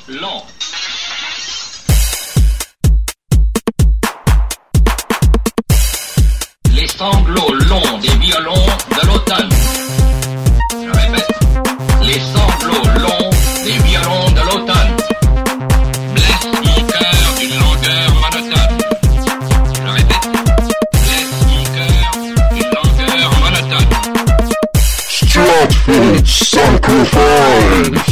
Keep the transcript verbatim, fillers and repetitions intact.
lent. Les sanglots longs des violons de l'automne. Je répète, les sanglots longs des violons de l'automne blessent mon cœur d'une langueur monotone. Je répète, blessent mon cœur d'une langueur monotone. Stratford Sacrifice.